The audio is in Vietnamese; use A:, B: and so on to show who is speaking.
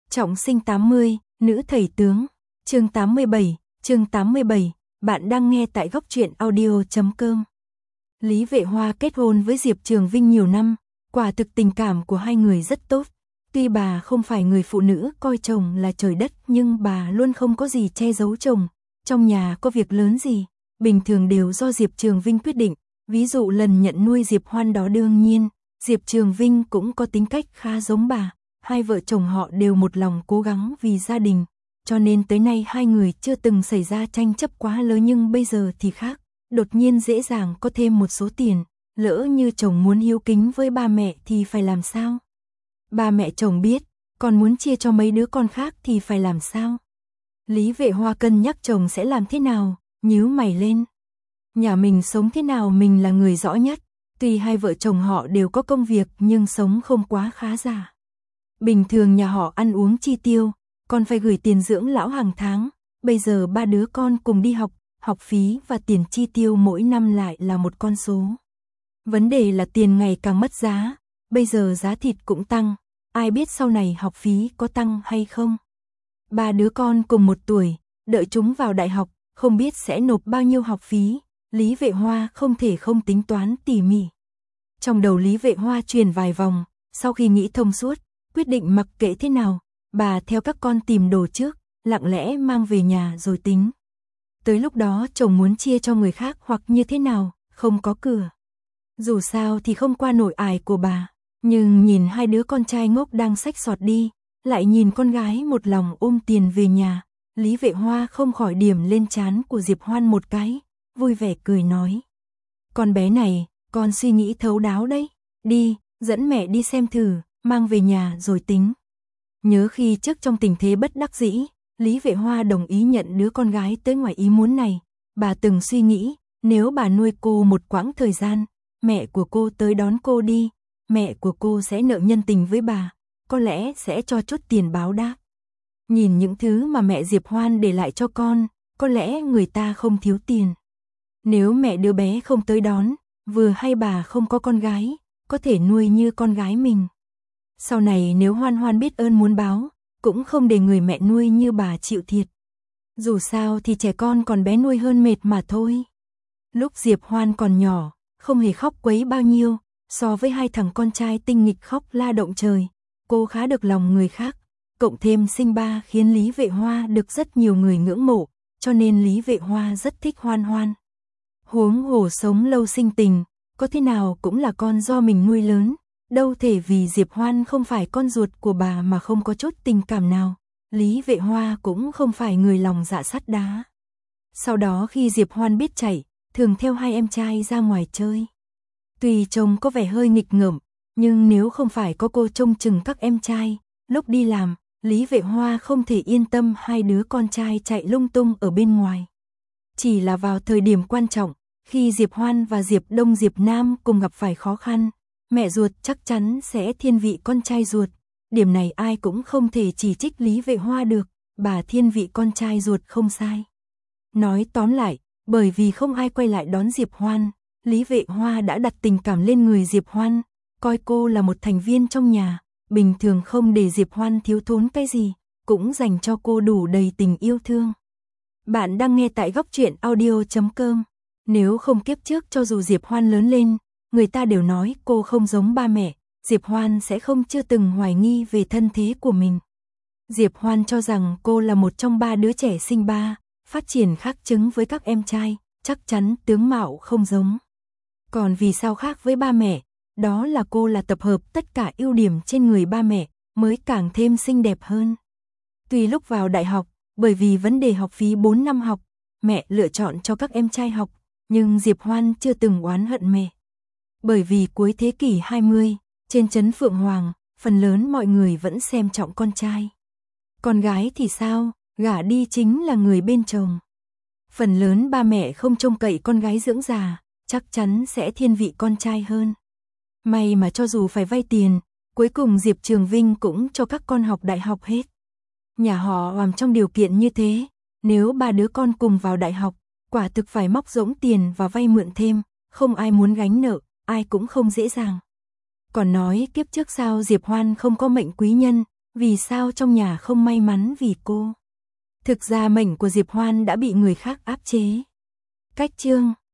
A: Trọng sinh 80, nữ thầy tướng. Chương 87, bạn đang nghe tại góc truyện audio.com. Lý Vệ Hoa kết hôn với Diệp Trường Vinh nhiều năm, quả thực tình cảm của hai người rất tốt. Tuy bà không phải người phụ nữ coi chồng là trời đất, nhưng bà luôn không có gì che giấu chồng. Trong nhà có việc lớn gì, bình thường đều do Diệp Trường Vinh quyết định. Ví dụ lần nhận nuôi Diệp Hoan đó, đương nhiên, Diệp Trường Vinh cũng có tính cách khá giống bà. Hai vợ chồng họ đều một lòng cố gắng vì gia đình, cho nên tới nay hai người chưa từng xảy ra tranh chấp quá lớn, nhưng bây giờ thì khác. Đột nhiên dễ dàng có thêm một số tiền, lỡ như chồng muốn hiếu kính với ba mẹ thì phải làm sao? Ba mẹ chồng biết, còn muốn chia cho mấy đứa con khác thì phải làm sao? Lý Vệ Hoa cân nhắc chồng sẽ làm thế nào, nhíu mày lên. Nhà mình sống thế nào mình là người rõ nhất, tuy hai vợ chồng họ đều có công việc nhưng sống không quá khá giả. Bình thường nhà họ ăn uống chi tiêu, còn phải gửi tiền dưỡng lão hàng tháng, bây giờ ba đứa con cùng đi học, học phí và tiền chi tiêu mỗi năm lại là một con số. Vấn đề là tiền ngày càng mất giá, bây giờ giá thịt cũng tăng, ai biết sau này học phí có tăng hay không. Ba đứa con cùng một tuổi, đợi chúng vào đại học, không biết sẽ nộp bao nhiêu học phí, Lý Vệ Hoa không thể không tính toán tỉ mỉ. Trong đầu Lý Vệ Hoa chuyển vài vòng, sau khi nghĩ thông suốt, quyết định mặc kệ thế nào, bà theo các con tìm đồ trước, lặng lẽ mang về nhà rồi tính. Tới lúc đó chồng muốn chia cho người khác hoặc như thế nào, không có cửa. Dù sao thì không qua nổi ải của bà, nhưng nhìn hai đứa con trai ngốc đang xách xọt đi, lại nhìn con gái một lòng ôm tiền về nhà, Lý Vệ Hoa không khỏi điểm lên trán của Diệp Hoan một cái, vui vẻ cười nói. Con bé này, con suy nghĩ thấu đáo đấy, đi, dẫn mẹ đi xem thử, mang về nhà rồi tính. Nhớ khi trước trong tình thế bất đắc dĩ, Lý Vệ Hoa đồng ý nhận đứa con gái tới ngoài ý muốn này. Bà từng suy nghĩ, nếu bà nuôi cô một quãng thời gian, mẹ của cô tới đón cô đi, mẹ của cô sẽ nợ nhân tình với bà, có lẽ sẽ cho chút tiền báo đáp. Nhìn những thứ mà mẹ Diệp Hoan để lại cho con, có lẽ người ta không thiếu tiền. Nếu mẹ đứa bé không tới đón, vừa hay bà không có con gái, có thể nuôi như con gái mình. Sau này nếu Hoan Hoan biết ơn muốn báo, cũng không để người mẹ nuôi như bà chịu thiệt. Dù sao thì trẻ con còn bé nuôi hơn mệt mà thôi. Lúc Diệp Hoan còn nhỏ, không hề khóc quấy bao nhiêu, so với hai thằng con trai tinh nghịch khóc la động trời, cô khá được lòng người khác, cộng thêm sinh ba khiến Lý Vệ Hoa được rất nhiều người ngưỡng mộ, cho nên Lý Vệ Hoa rất thích Hoan Hoan. Huống hồ sống lâu sinh tình, có thế nào cũng là con do mình nuôi lớn. Đâu thể vì Diệp Hoan không phải con ruột của bà mà không có chút tình cảm nào. Lý Vệ Hoa cũng không phải người lòng dạ sắt đá. Sau đó khi Diệp Hoan biết chạy, thường theo hai em trai ra ngoài chơi. Tuy trông có vẻ hơi nghịch ngợm, nhưng nếu không phải có cô trông chừng các em trai, lúc đi làm, Lý Vệ Hoa không thể yên tâm hai đứa con trai chạy lung tung ở bên ngoài. Chỉ là vào thời điểm quan trọng, khi Diệp Hoan và Diệp Đông Diệp Nam cùng gặp phải khó khăn, mẹ ruột chắc chắn sẽ thiên vị con trai ruột. Điểm này ai cũng không thể chỉ trích Lý Vệ Hoa được, bà thiên vị con trai ruột không sai. Nói tóm lại, bởi vì không ai quay lại đón Diệp Hoan, Lý Vệ Hoa đã đặt tình cảm lên người Diệp Hoan, coi cô là một thành viên trong nhà, bình thường không để Diệp Hoan thiếu thốn cái gì, cũng dành cho cô đủ đầy tình yêu thương. Bạn đang nghe tại góc truyện audio.com. Nếu không kiếp trước cho dù Diệp Hoan lớn lên, người ta đều nói cô không giống ba mẹ, Diệp Hoan sẽ không chưa từng hoài nghi về thân thế của mình. Diệp Hoan cho rằng cô là một trong ba đứa trẻ sinh ba, phát triển khác chứng với các em trai, chắc chắn tướng mạo không giống. Còn vì sao khác với ba mẹ, đó là cô là tập hợp tất cả ưu điểm trên người ba mẹ, mới càng thêm xinh đẹp hơn. Tuy lúc vào đại học, bởi vì vấn đề học phí 4 năm học, mẹ lựa chọn cho các em trai học, nhưng Diệp Hoan chưa từng oán hận mẹ. Bởi vì cuối thế kỷ 20, trên trấn Phượng Hoàng, phần lớn mọi người vẫn xem trọng con trai. Con gái thì sao, gả đi chính là người bên chồng. Phần lớn ba mẹ không trông cậy con gái dưỡng già, chắc chắn sẽ thiên vị con trai hơn. May mà cho dù phải vay tiền, cuối cùng Diệp Trường Vinh cũng cho các con học đại học hết. Nhà họ làm trong điều kiện như thế, nếu ba đứa con cùng vào đại học, quả thực phải móc rỗng tiền và vay mượn thêm, không ai muốn gánh nợ, ai cũng không dễ dàng. Còn nói kiếp trước sao Diệp Hoan không có mệnh quý nhân, Vì sao trong nhà không may mắn vì cô? Thực ra mệnh của Diệp Hoan đã bị người khác áp chế. Cách chương